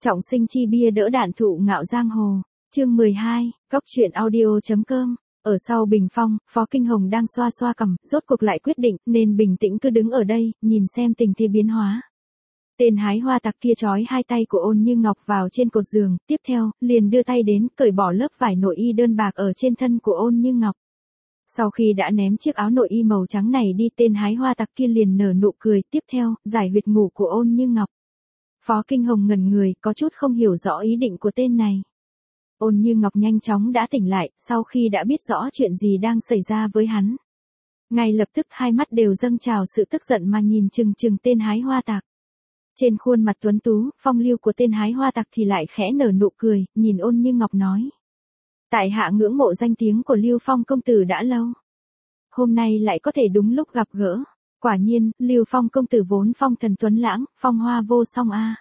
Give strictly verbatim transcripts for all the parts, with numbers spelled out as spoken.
Trọng sinh chi bia đỡ đạn thụ ngạo giang hồ. Chương mười hai, Góc truyện audio.com. Ở sau bình phong, Phó Kinh Hồng đang xoa xoa cằm, rốt cuộc lại quyết định, nên bình tĩnh cứ đứng ở đây, nhìn xem tình thế biến hóa. Tên hái hoa tặc kia trói hai tay của Ôn Như Ngọc vào trên cột giường, tiếp theo, liền đưa tay đến, cởi bỏ lớp vải nội y đơn bạc ở trên thân của Ôn Như Ngọc. Sau khi đã ném chiếc áo nội y màu trắng này đi, tên hái hoa tặc kia liền nở nụ cười, tiếp theo, giải huyệt ngủ của Ôn Như Ngọc. Phó Kinh Hồng ngẩn người, có chút không hiểu rõ ý định của tên này. Ôn Như Ngọc nhanh chóng đã tỉnh lại, sau khi đã biết rõ chuyện gì đang xảy ra với hắn. Ngay lập tức hai mắt đều dâng trào sự tức giận mà nhìn chừng chừng tên hái hoa tặc. Trên khuôn mặt tuấn tú, phong lưu của tên hái hoa tặc thì lại khẽ nở nụ cười, nhìn Ôn Như Ngọc nói. Tại hạ ngưỡng mộ danh tiếng của Lưu Phong công tử đã lâu. Hôm nay lại có thể đúng lúc gặp gỡ. Quả nhiên, Lưu Phong công tử vốn phong thần tuấn lãng, phong hoa vô song a.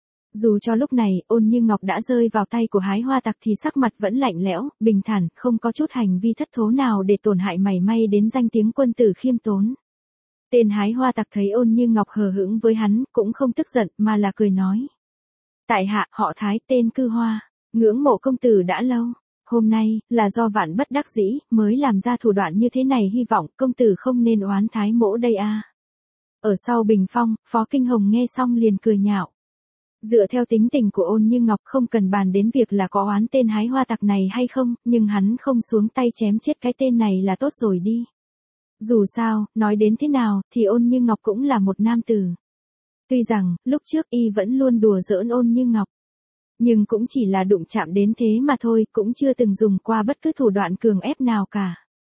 Dù cho lúc này, Ôn Như Ngọc đã rơi vào tay của hái hoa tặc thì sắc mặt vẫn lạnh lẽo, bình thản, không có chút hành vi thất thố nào để tổn hại mảy may đến danh tiếng quân tử khiêm tốn. Tên hái hoa tặc thấy Ôn Như Ngọc hờ hững với hắn, cũng không tức giận, mà là cười nói. Tại hạ, họ Thái, tên Cư Hoa, ngưỡng mộ công tử đã lâu. Hôm nay, là do vạn bất đắc dĩ, mới làm ra thủ đoạn như thế này, hy vọng công tử không nên oán Thái mỗ đây a. Ở sau bình phong, Phó Kinh Hồng nghe xong liền cười nhạo. Dựa theo tính tình của Ôn Như Ngọc, không cần bàn đến việc là có oán tên hái hoa tặc này hay không, nhưng hắn không xuống tay chém chết cái tên này là tốt rồi đi. Dù sao, nói đến thế nào, thì Ôn Như Ngọc cũng là một nam tử. Tuy rằng, lúc trước y vẫn luôn đùa giỡn Ôn Như Ngọc. Nhưng cũng chỉ là đụng chạm đến thế mà thôi, cũng chưa từng dùng qua bất cứ thủ đoạn cường ép nào cả.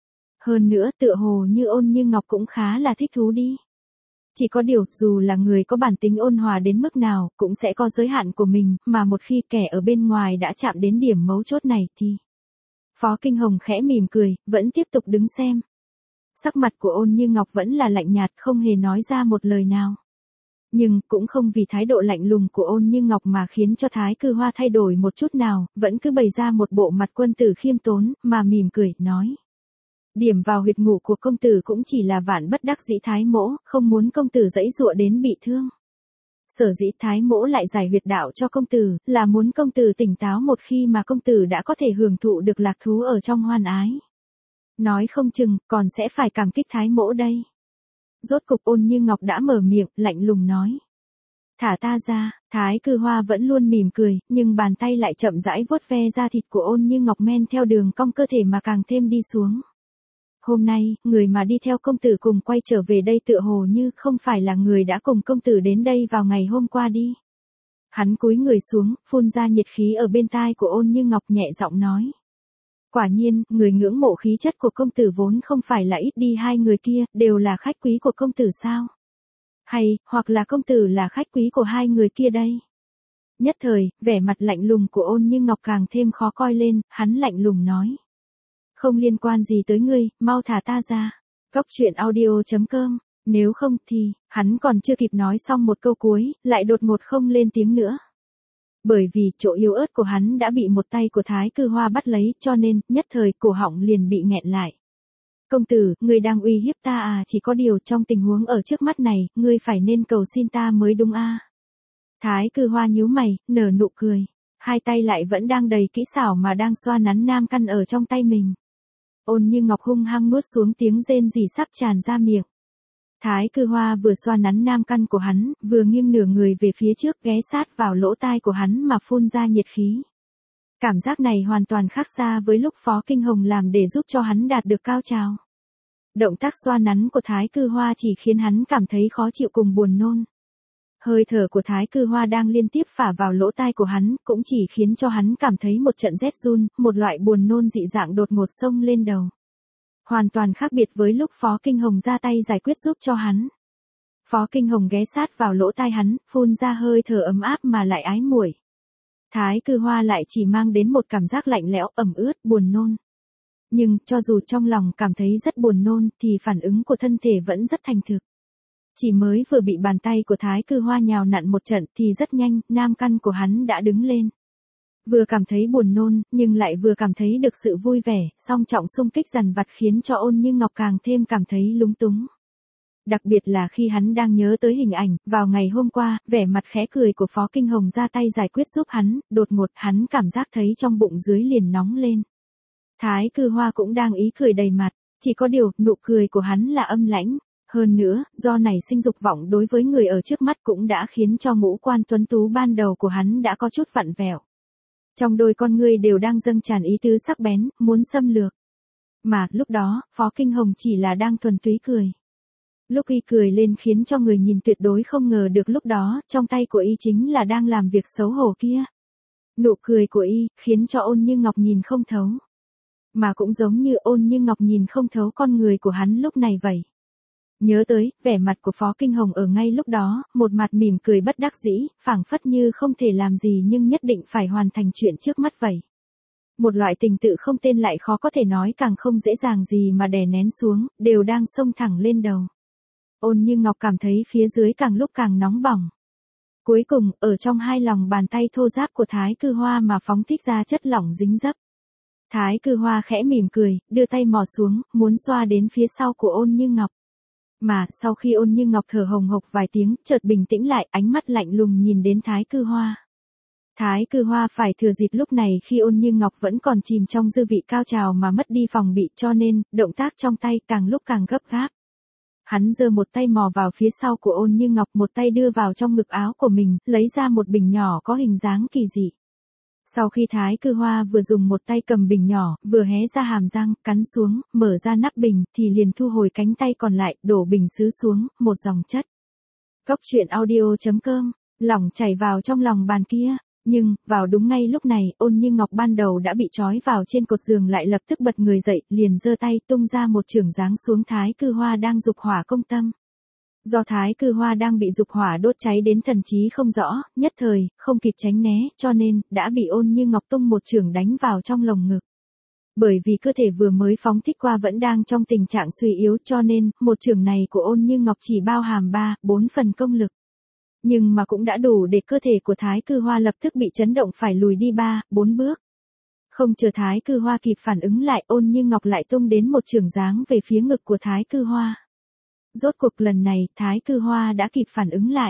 Hơn nữa, tựa hồ như Ôn Như Ngọc cũng khá là thích thú đi. Chỉ có điều, dù là người có bản tính ôn hòa đến mức nào, cũng sẽ có giới hạn của mình, mà một khi kẻ ở bên ngoài đã chạm đến điểm mấu chốt này thì... Phó Kinh Hồng khẽ mỉm cười, vẫn tiếp tục đứng xem. Sắc mặt của Ôn Như Ngọc vẫn là lạnh nhạt, không hề nói ra một lời nào. Nhưng, cũng không vì thái độ lạnh lùng của Ôn Như Ngọc mà khiến cho Thái Cư Hoa thay đổi một chút nào, vẫn cứ bày ra một bộ mặt quân tử khiêm tốn, mà mỉm cười, nói. Điểm vào huyệt ngủ của công tử cũng chỉ là vạn bất đắc dĩ Thái mỗ, không muốn công tử giãy giụa đến bị thương. Sở dĩ Thái mỗ lại giải huyệt đạo cho công tử, là muốn công tử tỉnh táo một khi mà công tử đã có thể hưởng thụ được lạc thú ở trong hoan ái. Nói không chừng, còn sẽ phải cảm kích Thái mỗ đây. Rốt cục Ôn Như Ngọc đã mở miệng, lạnh lùng nói. Thả ta ra. Thái Cư Hoa vẫn luôn mỉm cười, nhưng bàn tay lại chậm rãi vuốt ve da thịt của Ôn Như Ngọc men theo đường cong cơ thể mà càng thêm đi xuống. Hôm nay, người mà đi theo công tử cùng quay trở về đây tựa hồ như không phải là người đã cùng công tử đến đây vào ngày hôm qua đi. Hắn cúi người xuống, phun ra nhiệt khí ở bên tai của Ôn Như Ngọc, nhẹ giọng nói. Quả nhiên, người ngưỡng mộ khí chất của công tử vốn không phải là ít đi hai người kia, đều là khách quý của công tử sao? Hay, hoặc là công tử là khách quý của hai người kia đây? Nhất thời, vẻ mặt lạnh lùng của Ôn Như Ngọc càng thêm khó coi lên, hắn lạnh lùng nói. Không liên quan gì tới ngươi, mau thả ta ra. Góc truyện audio.com. Nếu không thì, hắn còn chưa kịp nói xong một câu cuối, lại đột ngột không lên tiếng nữa. Bởi vì chỗ yếu ớt của hắn đã bị một tay của Thái Cư Hoa bắt lấy, cho nên, nhất thời, cổ họng liền bị nghẹn lại. Công tử, ngươi đang uy hiếp ta à, chỉ có điều trong tình huống ở trước mắt này, ngươi phải nên cầu xin ta mới đúng a. Thái Cư Hoa nhíu mày, nở nụ cười. Hai tay lại vẫn đang đầy kỹ xảo mà đang xoa nắn nam căn ở trong tay mình. Ôn Như Ngọc hung hăng nuốt xuống tiếng rên rỉ sắp tràn ra miệng. Thái Cư Hoa vừa xoa nắn nam căn của hắn, vừa nghiêng nửa người về phía trước, ghé sát vào lỗ tai của hắn mà phun ra nhiệt khí. Cảm giác này hoàn toàn khác xa với lúc Phó Kinh Hồng làm để giúp cho hắn đạt được cao trào. Động tác xoa nắn của Thái Cư Hoa chỉ khiến hắn cảm thấy khó chịu cùng buồn nôn. Hơi thở của Thái Cư Hoa đang liên tiếp phả vào lỗ tai của hắn, cũng chỉ khiến cho hắn cảm thấy một trận rét run, một loại buồn nôn dị dạng đột ngột xông lên đầu. Hoàn toàn khác biệt với lúc Phó Kinh Hồng ra tay giải quyết giúp cho hắn. Phó Kinh Hồng ghé sát vào lỗ tai hắn, phun ra hơi thở ấm áp mà lại ái muội. Thái Cư Hoa lại chỉ mang đến một cảm giác lạnh lẽo, ẩm ướt, buồn nôn. Nhưng, cho dù trong lòng cảm thấy rất buồn nôn, thì phản ứng của thân thể vẫn rất thành thực. Chỉ mới vừa bị bàn tay của Thái Cư Hoa nhào nặn một trận thì rất nhanh, nam căn của hắn đã đứng lên. Vừa cảm thấy buồn nôn, nhưng lại vừa cảm thấy được sự vui vẻ, song trọng xung kích dằn vặt khiến cho Ôn Như Ngọc càng thêm cảm thấy lúng túng. Đặc biệt là khi hắn đang nhớ tới hình ảnh, vào ngày hôm qua, vẻ mặt khẽ cười của Phó Kinh Hồng ra tay giải quyết giúp hắn, đột ngột hắn cảm giác thấy trong bụng dưới liền nóng lên. Thái Cư Hoa cũng đang ý cười đầy mặt, chỉ có điều, nụ cười của hắn là âm lãnh. Hơn nữa, do nảy sinh dục vọng đối với người ở trước mắt cũng đã khiến cho ngũ quan tuấn tú ban đầu của hắn đã có chút vặn vẹo. Trong đôi con ngươi đều đang dâng tràn ý tứ sắc bén, muốn xâm lược. Mà, lúc đó, Phó Kinh Hồng chỉ là đang thuần túy cười. Lúc y cười lên khiến cho người nhìn tuyệt đối không ngờ được lúc đó, trong tay của y chính là đang làm việc xấu hổ kia. Nụ cười của y, khiến cho Ôn Như Ngọc nhìn không thấu. Mà cũng giống như Ôn Như Ngọc nhìn không thấu con người của hắn lúc này vậy. Nhớ tới, vẻ mặt của Phó Kinh Hồng ở ngay lúc đó, một mặt mỉm cười bất đắc dĩ, phảng phất như không thể làm gì nhưng nhất định phải hoàn thành chuyện trước mắt vậy. Một loại tình tự không tên lại khó có thể nói càng không dễ dàng gì mà đè nén xuống, đều đang xông thẳng lên đầu. Ôn Như Ngọc cảm thấy phía dưới càng lúc càng nóng bỏng. Cuối cùng, ở trong hai lòng bàn tay thô ráp của Thái Cư Hoa mà phóng thích ra chất lỏng dính dấp. Thái Cư Hoa khẽ mỉm cười, đưa tay mò xuống, muốn xoa đến phía sau của Ôn Như Ngọc. Mà, sau khi Ôn Như Ngọc thở hồng hộc vài tiếng, chợt bình tĩnh lại, ánh mắt lạnh lùng nhìn đến Thái Cư Hoa. Thái Cư Hoa phải thừa dịp lúc này khi Ôn Như Ngọc vẫn còn chìm trong dư vị cao trào mà mất đi phòng bị cho nên, động tác trong tay càng lúc càng gấp gáp. Hắn giơ một tay mò vào phía sau của Ôn Như Ngọc, một tay đưa vào trong ngực áo của mình, lấy ra một bình nhỏ có hình dáng kỳ dị. Sau khi Thái Cư Hoa vừa dùng một tay cầm bình nhỏ, vừa hé ra hàm răng, cắn xuống, mở ra nắp bình, thì liền thu hồi cánh tay còn lại, đổ bình sứ xuống, một dòng chất. Cốc truyện audio chấm com, lỏng chảy vào trong lòng bàn kia. Nhưng, vào đúng ngay lúc này, Ôn Như Ngọc ban đầu đã bị trói vào trên cột giường lại lập tức bật người dậy, liền giơ tay tung ra một chưởng giáng xuống Thái Cư Hoa đang dục hỏa công tâm. Do Thái Cư Hoa đang bị dục hỏa đốt cháy đến thần trí không rõ, nhất thời, không kịp tránh né, cho nên, đã bị Ôn Như Ngọc tung một chưởng đánh vào trong lồng ngực. Bởi vì cơ thể vừa mới phóng thích qua vẫn đang trong tình trạng suy yếu cho nên, một chưởng này của Ôn Như Ngọc chỉ bao hàm ba, bốn phần công lực. Nhưng mà cũng đã đủ để cơ thể của Thái Cư Hoa lập tức bị chấn động phải lùi đi ba, bốn bước. Không chờ Thái Cư Hoa kịp phản ứng lại, Ôn Như Ngọc lại tung đến một chưởng giáng về phía ngực của Thái Cư Hoa. Rốt cuộc lần này, Thái Cư Hoa đã kịp phản ứng lại.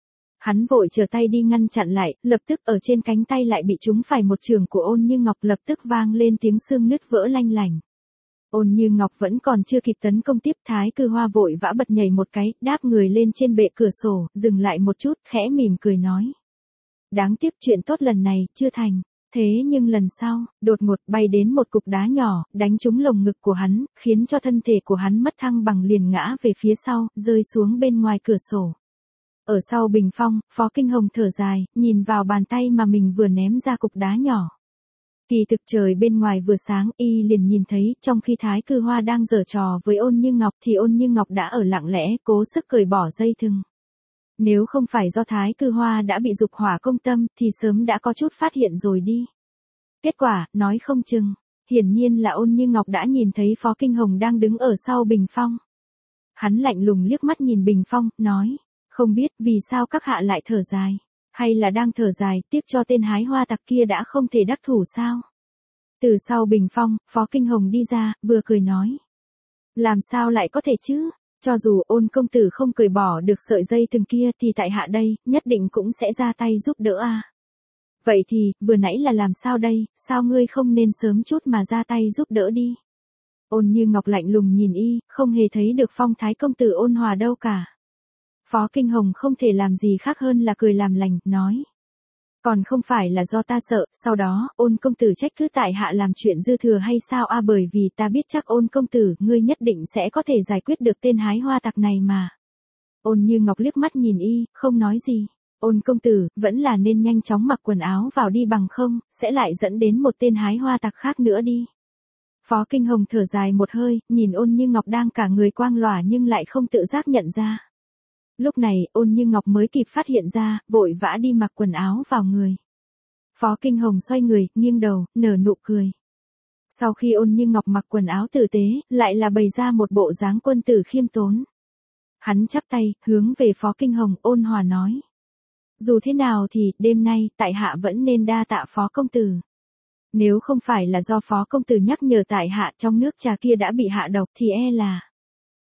Hắn vội trở tay đi ngăn chặn lại, lập tức ở trên cánh tay lại bị trúng phải một chưởng của Ôn Như Ngọc, lập tức vang lên tiếng xương nứt vỡ lanh lành. Ôn Như Ngọc vẫn còn chưa kịp tấn công tiếp, Thái Cư Hoa vội vã bật nhảy một cái, đáp người lên trên bệ cửa sổ, dừng lại một chút, khẽ mỉm cười nói. Đáng tiếc chuyện tốt lần này, chưa thành. Thế nhưng lần sau, đột ngột bay đến một cục đá nhỏ, đánh trúng lồng ngực của hắn, khiến cho thân thể của hắn mất thăng bằng liền ngã về phía sau, rơi xuống bên ngoài cửa sổ. Ở sau bình phong, Phó Kinh Hồng thở dài, nhìn vào bàn tay mà mình vừa ném ra cục đá nhỏ. Kỳ thực trời bên ngoài vừa sáng, y liền nhìn thấy, trong khi Thái Cư Hoa đang giở trò với Ôn Như Ngọc thì Ôn Như Ngọc đã ở lặng lẽ, cố sức cởi bỏ dây thừng. Nếu không phải do Thái Cư Hoa đã bị dục hỏa công tâm, thì sớm đã có chút phát hiện rồi đi. Kết quả, nói không chừng, hiển nhiên là Ôn Như Ngọc đã nhìn thấy Phó Kinh Hồng đang đứng ở sau bình phong. Hắn lạnh lùng liếc mắt nhìn bình phong, nói, không biết vì sao các hạ lại thở dài. Hay là đang thở dài, tiếc cho tên hái hoa tặc kia đã không thể đắc thủ sao? Từ sau bình phong, Phó Kinh Hồng đi ra, vừa cười nói. Làm sao lại có thể chứ? Cho dù Ôn công tử không cởi bỏ được sợi dây thừng kia thì tại hạ đây, nhất định cũng sẽ ra tay giúp đỡ à. Vậy thì, vừa nãy là làm sao đây, sao ngươi không nên sớm chút mà ra tay giúp đỡ đi? Ôn Như Ngọc lạnh lùng nhìn y, không hề thấy được phong thái công tử ôn hòa đâu cả. Phó Kinh Hồng không thể làm gì khác hơn là cười làm lành, nói. Còn không phải là do ta sợ, sau đó, Ôn công tử trách cứ tại hạ làm chuyện dư thừa hay sao à, bởi vì ta biết chắc Ôn công tử, ngươi nhất định sẽ có thể giải quyết được tên hái hoa tặc này mà. Ôn Như Ngọc liếc mắt nhìn y, không nói gì. Ôn công tử, vẫn là nên nhanh chóng mặc quần áo vào đi bằng không, sẽ lại dẫn đến một tên hái hoa tặc khác nữa đi. Phó Kinh Hồng thở dài một hơi, nhìn Ôn Như Ngọc đang cả người quang lòa nhưng lại không tự giác nhận ra. Lúc này, Ôn Như Ngọc mới kịp phát hiện ra, vội vã đi mặc quần áo vào người. Phó Kinh Hồng xoay người, nghiêng đầu, nở nụ cười. Sau khi Ôn Như Ngọc mặc quần áo tử tế, lại là bày ra một bộ dáng quân tử khiêm tốn. Hắn chắp tay, hướng về Phó Kinh Hồng, ôn hòa nói. Dù thế nào thì, đêm nay, tại hạ vẫn nên đa tạ Phó công tử. Nếu không phải là do Phó công tử nhắc nhở tại hạ trong nước trà kia đã bị hạ độc thì e là...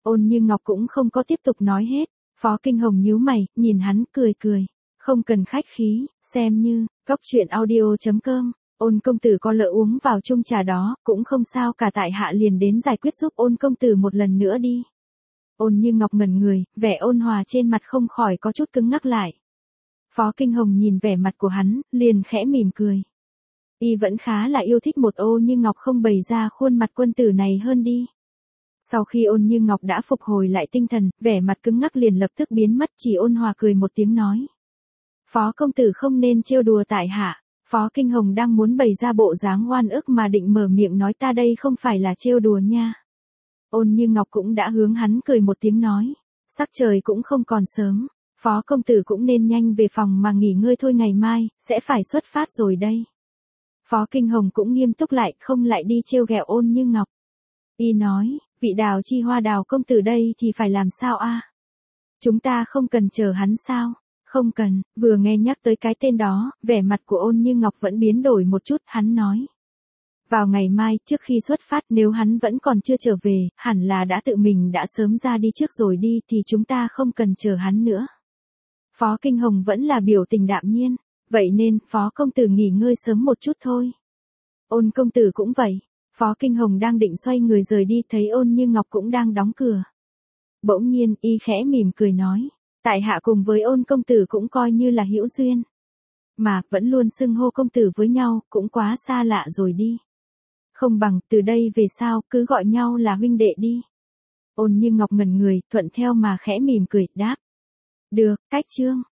Ôn Như Ngọc cũng không có tiếp tục nói hết. Phó Kinh Hồng nhíu mày, nhìn hắn, cười cười. Không cần khách khí, xem như, cóc truyện audio.com. Ôn công tử có lỡ uống vào chung trà đó, cũng không sao cả, tại hạ liền đến giải quyết giúp ôn công tử một lần nữa đi. Ôn Như Ngọc ngẩn người, vẻ ôn hòa trên mặt không khỏi có chút cứng ngắc lại. Phó Kinh Hồng nhìn vẻ mặt của hắn, liền khẽ mỉm cười. Y vẫn khá là yêu thích một Ôn Như Ngọc không bày ra khuôn mặt quân tử này hơn đi. Sau khi Ôn Như Ngọc đã phục hồi lại tinh thần, vẻ mặt cứng ngắc liền lập tức biến mất, chỉ ôn hòa cười một tiếng nói. Phó công tử không nên trêu đùa tại hạ. Phó Kinh Hồng đang muốn bày ra bộ dáng oan ức mà định mở miệng nói ta đây không phải là trêu đùa nha. Ôn Như Ngọc cũng đã hướng hắn cười một tiếng nói. Sắc trời cũng không còn sớm. Phó công tử cũng nên nhanh về phòng mà nghỉ ngơi thôi, ngày mai, sẽ phải xuất phát rồi đây. Phó Kinh Hồng cũng nghiêm túc lại, không lại đi trêu ghẹo Ôn Như Ngọc. Y nói, vị Đào Chi Hoa Đào công tử đây thì phải làm sao a? Chúng ta không cần chờ hắn sao? Không cần, vừa nghe nhắc tới cái tên đó, vẻ mặt của Ôn Như Ngọc vẫn biến đổi một chút, hắn nói. Vào ngày mai, trước khi xuất phát, nếu hắn vẫn còn chưa trở về, hẳn là đã tự mình đã sớm ra đi trước rồi đi, thì chúng ta không cần chờ hắn nữa. Phó Kinh Hồng vẫn là biểu tình đạm nhiên, vậy nên, Phó công tử nghỉ ngơi sớm một chút thôi. Ôn công tử cũng vậy. Phó Kinh Hồng đang định xoay người rời đi, thấy Ôn Như Ngọc cũng đang đóng cửa. Bỗng nhiên, y khẽ mỉm cười nói. Tại hạ cùng với Ôn công tử cũng coi như là hữu duyên. Mà, vẫn luôn xưng hô công tử với nhau, cũng quá xa lạ rồi đi. Không bằng, từ đây về sau, cứ gọi nhau là huynh đệ đi. Ôn Như Ngọc ngẩn người, thuận theo mà khẽ mỉm cười, đáp. Được, cách chương.